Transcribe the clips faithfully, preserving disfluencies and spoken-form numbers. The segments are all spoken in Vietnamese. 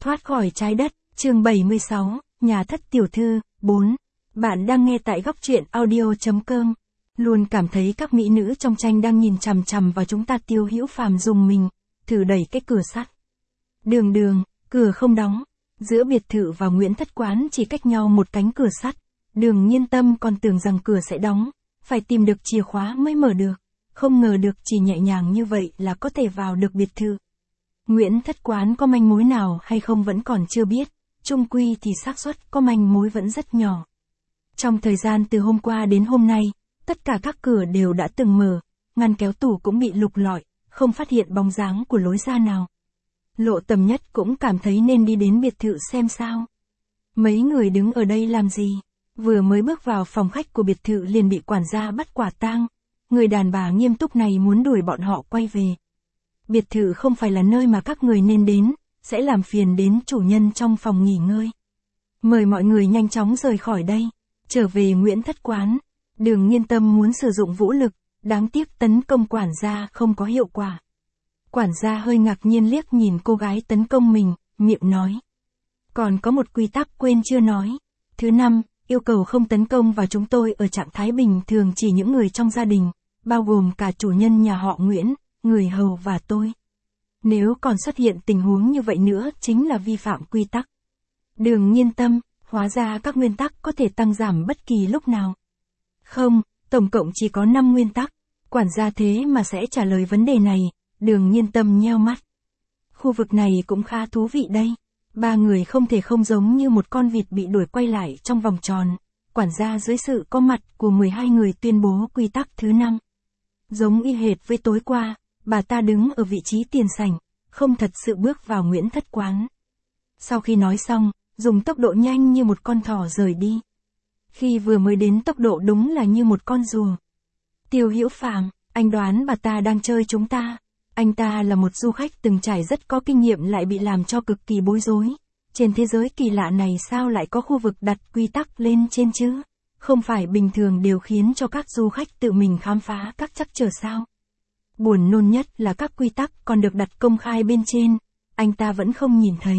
Thoát khỏi trái đất, chương bảy mươi sáu, nhà thất tiểu thư, bốn. Bạn đang nghe tại góc truyện audio chấm com. Luôn cảm thấy các mỹ nữ trong tranh đang nhìn chằm chằm vào chúng ta. Tiêu Hữu Phàm dùng mình, thử đẩy cái cửa sắt. Đường đường, cửa không đóng. Giữa biệt thự và Nguyễn Thất Quán chỉ cách nhau một cánh cửa sắt. Đường Nhiên Tâm còn tưởng rằng cửa sẽ đóng, phải tìm được chìa khóa mới mở được. Không ngờ được chỉ nhẹ nhàng như vậy là có thể vào được biệt thự. Nguyễn Thất Quán có manh mối nào hay không vẫn còn chưa biết, chung quy thì xác suất có manh mối vẫn rất nhỏ. Trong thời gian từ hôm qua đến hôm nay, tất cả các cửa đều đã từng mở, ngăn kéo tủ cũng bị lục lọi, không phát hiện bóng dáng của lối ra nào. Lộ Tầm Nhất cũng cảm thấy nên đi đến biệt thự xem sao. Mấy người đứng ở đây làm gì? Vừa mới bước vào phòng khách của biệt thự liền bị quản gia bắt quả tang. Người đàn bà nghiêm túc này muốn đuổi bọn họ quay về. Biệt thự không phải là nơi mà các người nên đến, sẽ làm phiền đến chủ nhân trong phòng nghỉ ngơi. Mời mọi người nhanh chóng rời khỏi đây, trở về Nguyễn Thất Quán. Đường Nhiên Tâm muốn sử dụng vũ lực, đáng tiếc tấn công quản gia không có hiệu quả. Quản gia hơi ngạc nhiên liếc nhìn cô gái tấn công mình, miệng nói. Còn có một quy tắc quên chưa nói. Thứ năm, yêu cầu không tấn công vào chúng tôi ở trạng thái bình thường, chỉ những người trong gia đình, bao gồm cả chủ nhân nhà họ Nguyễn, người hầu và tôi. Nếu còn xuất hiện tình huống như vậy nữa chính là vi phạm quy tắc. Đường Nhiên Tâm, hóa ra các nguyên tắc có thể tăng giảm bất kỳ lúc nào. Không, tổng cộng chỉ có năm nguyên tắc. Quản gia thế mà sẽ trả lời vấn đề này. Đường Nhiên Tâm nheo mắt. Khu vực này cũng khá thú vị đây. Ba người không thể không giống như một con vịt bị đuổi quay lại trong vòng tròn. Quản gia dưới sự có mặt của mười hai người tuyên bố quy tắc thứ năm. Giống y hệt với tối qua, bà ta đứng ở vị trí tiền sảnh, không thật sự bước vào Nguyễn Thất Quán. Sau khi nói xong, dùng tốc độ nhanh như một con thỏ rời đi. Khi vừa mới đến tốc độ đúng là như một con rùa. Tiêu Hữu Phàm, anh đoán bà ta đang chơi chúng ta. Anh ta là một du khách từng trải rất có kinh nghiệm lại bị làm cho cực kỳ bối rối. Trên thế giới kỳ lạ này sao lại có khu vực đặt quy tắc lên trên chứ? Không phải bình thường đều khiến cho các du khách tự mình khám phá các trắc trở sao? Buồn nôn nhất là các quy tắc còn được đặt công khai bên trên, anh ta vẫn không nhìn thấy.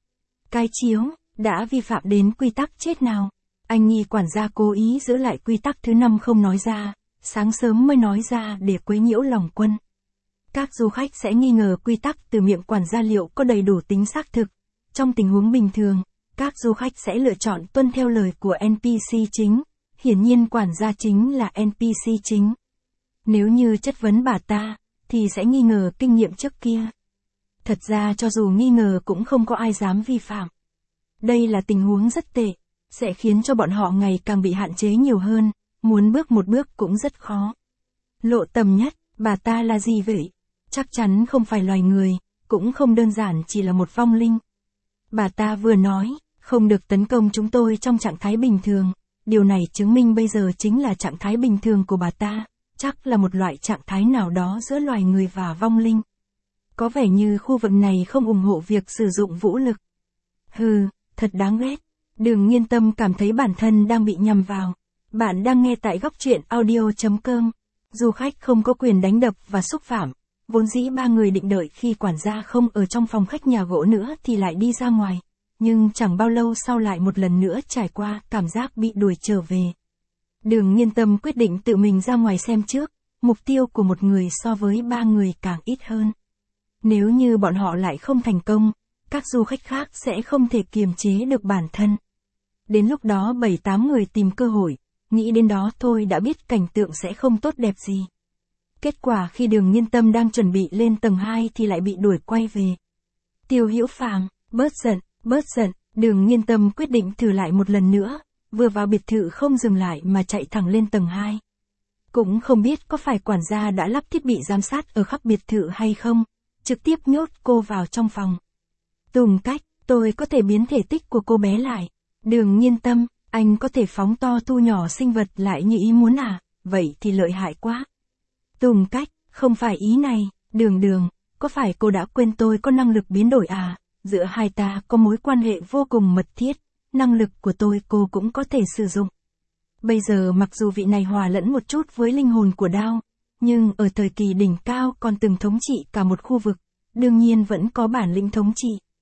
Cái chiếu, đã vi phạm đến quy tắc chết nào. Anh nghi quản gia cố ý giữ lại quy tắc thứ năm không nói ra, sáng sớm mới nói ra để quấy nhiễu lòng quân. Các du khách sẽ nghi ngờ quy tắc từ miệng quản gia liệu có đầy đủ tính xác thực. Trong tình huống bình thường, các du khách sẽ lựa chọn tuân theo lời của en pê xê chính. Hiển nhiên quản gia chính là en pê xê chính. Nếu như chất vấn bà ta, thì sẽ nghi ngờ kinh nghiệm trước kia. Thật ra cho dù nghi ngờ cũng không có ai dám vi phạm. Đây là tình huống rất tệ, sẽ khiến cho bọn họ ngày càng bị hạn chế nhiều hơn, muốn bước một bước cũng rất khó. Lộ Tầm Nhất, bà ta là gì vậy? Chắc chắn không phải loài người, cũng không đơn giản chỉ là một vong linh. Bà ta vừa nói, không được tấn công chúng tôi trong trạng thái bình thường. Điều này chứng minh bây giờ chính là trạng thái bình thường của bà ta, chắc là một loại trạng thái nào đó giữa loài người và vong linh. Có vẻ như khu vực này không ủng hộ việc sử dụng vũ lực. Hừ, thật đáng ghét. Đường Nhiên Tâm cảm thấy bản thân đang bị nhầm vào. Bạn đang nghe tại góc truyện audio chấm com. Du khách không có quyền đánh đập và xúc phạm. Vốn dĩ ba người định đợi khi quản gia không ở trong phòng khách nhà gỗ nữa thì lại đi ra ngoài. Nhưng chẳng bao lâu sau lại một lần nữa trải qua cảm giác bị đuổi trở về. Đường Nhiên Tâm quyết định tự mình ra ngoài xem trước, mục tiêu của một người so với ba người càng ít hơn. Nếu như bọn họ lại không thành công, các du khách khác sẽ không thể kiềm chế được bản thân. Đến lúc đó bảy tám người tìm cơ hội, nghĩ đến đó thôi đã biết cảnh tượng sẽ không tốt đẹp gì. Kết quả khi Đường Nhiên Tâm đang chuẩn bị lên tầng hai thì lại bị đuổi quay về. Tiêu Hữu Phàm, bớt giận. Bớt giận, Đường Nhiên Tâm quyết định thử lại một lần nữa, vừa vào biệt thự không dừng lại mà chạy thẳng lên tầng hai. Cũng không biết có phải quản gia đã lắp thiết bị giám sát ở khắp biệt thự hay không, trực tiếp nhốt cô vào trong phòng. Tùng Cách, tôi có thể biến thể tích của cô bé lại. Đường Nhiên Tâm, anh có thể phóng to thu nhỏ sinh vật lại như ý muốn à, vậy thì lợi hại quá. Tùng Cách, không phải ý này, Đường Đường, có phải cô đã quên tôi có năng lực biến đổi à? Giữa hai ta có mối quan hệ vô cùng mật thiết, năng lực của tôi cô cũng có thể sử dụng. Bây giờ mặc dù vị này hòa lẫn một chút với linh hồn của Đao, nhưng ở thời kỳ đỉnh cao còn từng thống trị cả một khu vực, đương nhiên vẫn có bản lĩnh thống trị.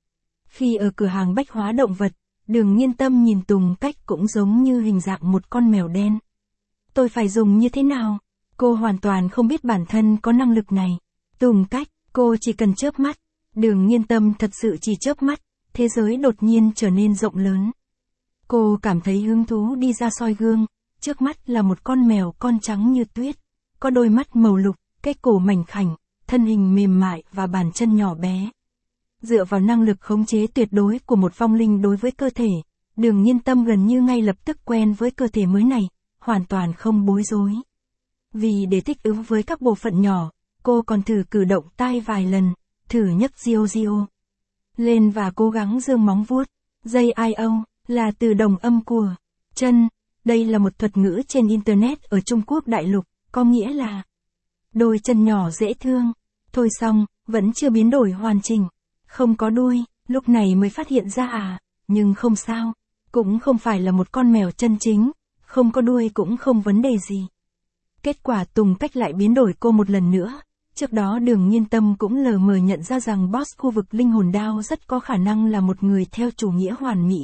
Khi ở cửa hàng bách hóa động vật, Đường Nghiên Tâm nhìn Tùng Cách cũng giống như hình dạng một con mèo đen. Tôi phải dùng như thế nào? Cô hoàn toàn không biết bản thân có năng lực này. Tùng Cách, cô chỉ cần chớp mắt. Đường Nghiên Tâm thật sự chỉ chớp mắt, thế giới đột nhiên trở nên rộng lớn. Cô cảm thấy hứng thú đi ra soi gương, trước mắt là một con mèo con trắng như tuyết, có đôi mắt màu lục, cái cổ mảnh khảnh, thân hình mềm mại và bàn chân nhỏ bé. Dựa vào năng lực khống chế tuyệt đối của một vong linh đối với cơ thể, Đường Nghiên Tâm gần như ngay lập tức quen với cơ thể mới này, hoàn toàn không bối rối. Vì để thích ứng với các bộ phận nhỏ, cô còn thử cử động tai vài lần, thử nhấc Dio Dio lên và cố gắng giương móng vuốt. Dây i o là từ đồng âm của chân. Đây là một thuật ngữ trên Internet ở Trung Quốc đại lục, có nghĩa là đôi chân nhỏ dễ thương. Thôi xong, vẫn chưa biến đổi hoàn chỉnh. Không có đuôi, lúc này mới phát hiện ra à, nhưng không sao. Cũng không phải là một con mèo chân chính, không có đuôi cũng không vấn đề gì. Kết quả Tùng Cách lại biến đổi cô một lần nữa. Trước đó Đường Nghiên Tâm cũng lờ mờ nhận ra rằng boss khu vực linh hồn đao rất có khả năng là một người theo chủ nghĩa hoàn mỹ.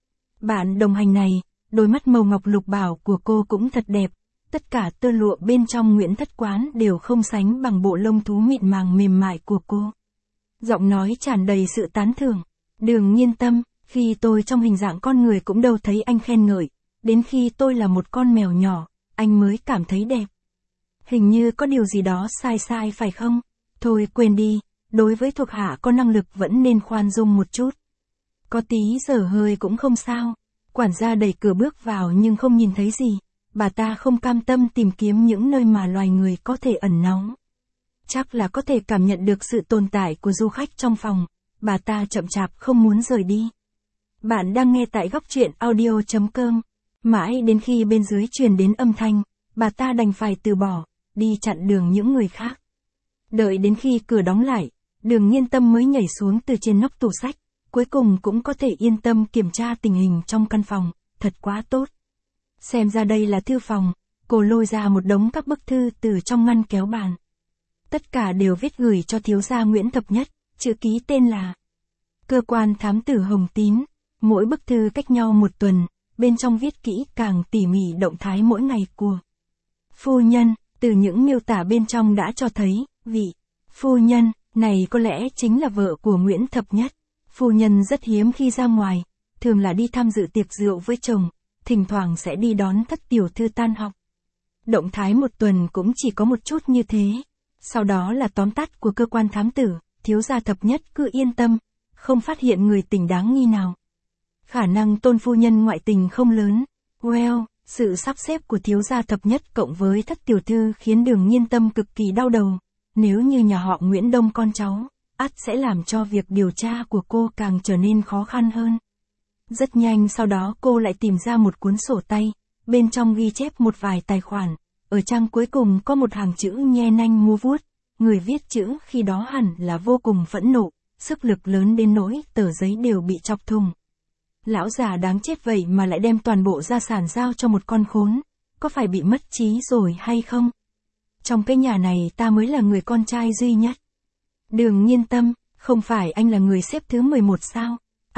Bạn đồng hành này, đôi mắt màu ngọc lục bảo của cô cũng thật đẹp. Tất cả tơ lụa bên trong Nguyễn Thất Quán đều không sánh bằng bộ lông thú mịn màng mềm mại của cô. Giọng nói tràn đầy sự tán thưởng. Đường Nghiên Tâm, khi tôi trong hình dạng con người cũng đâu thấy anh khen ngợi. Đến khi tôi là một con mèo nhỏ, anh mới cảm thấy đẹp. Hình như có điều gì đó sai sai phải không? Thôi quên đi, đối với thuộc hạ có năng lực vẫn nên khoan dung một chút. Có tí dở hơi cũng không sao. Quản gia đẩy cửa bước vào nhưng không nhìn thấy gì. Bà ta không cam tâm tìm kiếm những nơi mà loài người có thể ẩn náu. Chắc là có thể cảm nhận được sự tồn tại của du khách trong phòng. Bà ta chậm chạp không muốn rời đi. Bạn đang nghe tại góc truyện audio chấm com. Mãi đến khi bên dưới truyền đến âm thanh, bà ta đành phải từ bỏ, đi chặn đường những người khác. Đợi đến khi cửa đóng lại, Đường Nghiên Tâm mới nhảy xuống từ trên nóc tủ sách, cuối cùng cũng có thể yên tâm kiểm tra tình hình trong căn phòng, thật quá tốt. Xem ra đây là thư phòng, cô lôi ra một đống các bức thư từ trong ngăn kéo bàn. Tất cả đều viết gửi cho thiếu gia Nguyễn Thập Nhất, chữ ký tên là Cơ quan thám tử Hồng Tín, mỗi bức thư cách nhau một tuần, bên trong viết kỹ càng tỉ mỉ động thái mỗi ngày của phu nhân. Từ những miêu tả bên trong đã cho thấy, vị phu nhân này có lẽ chính là vợ của Nguyễn Thập Nhất. Phu nhân rất hiếm khi ra ngoài, thường là đi tham dự tiệc rượu với chồng, thỉnh thoảng sẽ đi đón Thất tiểu thư tan học. Động thái một tuần cũng chỉ có một chút như thế. Sau đó là tóm tắt của cơ quan thám tử, thiếu gia Thập Nhất cứ yên tâm, không phát hiện người tình đáng nghi nào. Khả năng Tôn phu nhân ngoại tình không lớn. Well, sự sắp xếp của thiếu gia Thập Nhất cộng với Thất tiểu thư khiến Đường Nghiên Tâm cực kỳ đau đầu. Nếu như nhà họ Nguyễn đông con cháu, ắt sẽ làm cho việc điều tra của cô càng trở nên khó khăn hơn. Rất nhanh sau đó cô lại tìm ra một cuốn sổ tay, bên trong ghi chép một vài tài khoản. Ở trang cuối cùng có một hàng chữ nhe nanh múa vuốt. Người viết chữ khi đó hẳn là vô cùng phẫn nộ, sức lực lớn đến nỗi tờ giấy đều bị chọc thùng. Lão già đáng chết vậy mà lại đem toàn bộ gia sản giao cho một con khốn, có phải bị mất trí rồi hay không? Trong cái nhà này ta mới là người con trai duy nhất. Đường Nghiên Tâm, không phải anh là người xếp thứ mười một sao?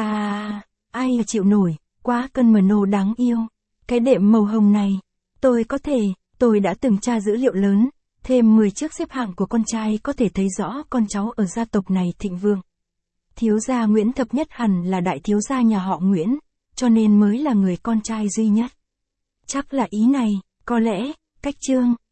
À, ai chịu nổi, quá cân mờ nô đáng yêu. Cái đệm màu hồng này, tôi có thể, tôi đã từng tra dữ liệu lớn, thêm mười chiếc xếp hạng của con trai có thể thấy rõ con cháu ở gia tộc này thịnh vượng. Thiếu gia Nguyễn Thập Nhất hẳn là đại thiếu gia nhà họ Nguyễn, cho nên mới là người con trai duy nhất. Chắc là ý này, có lẽ, cách chương.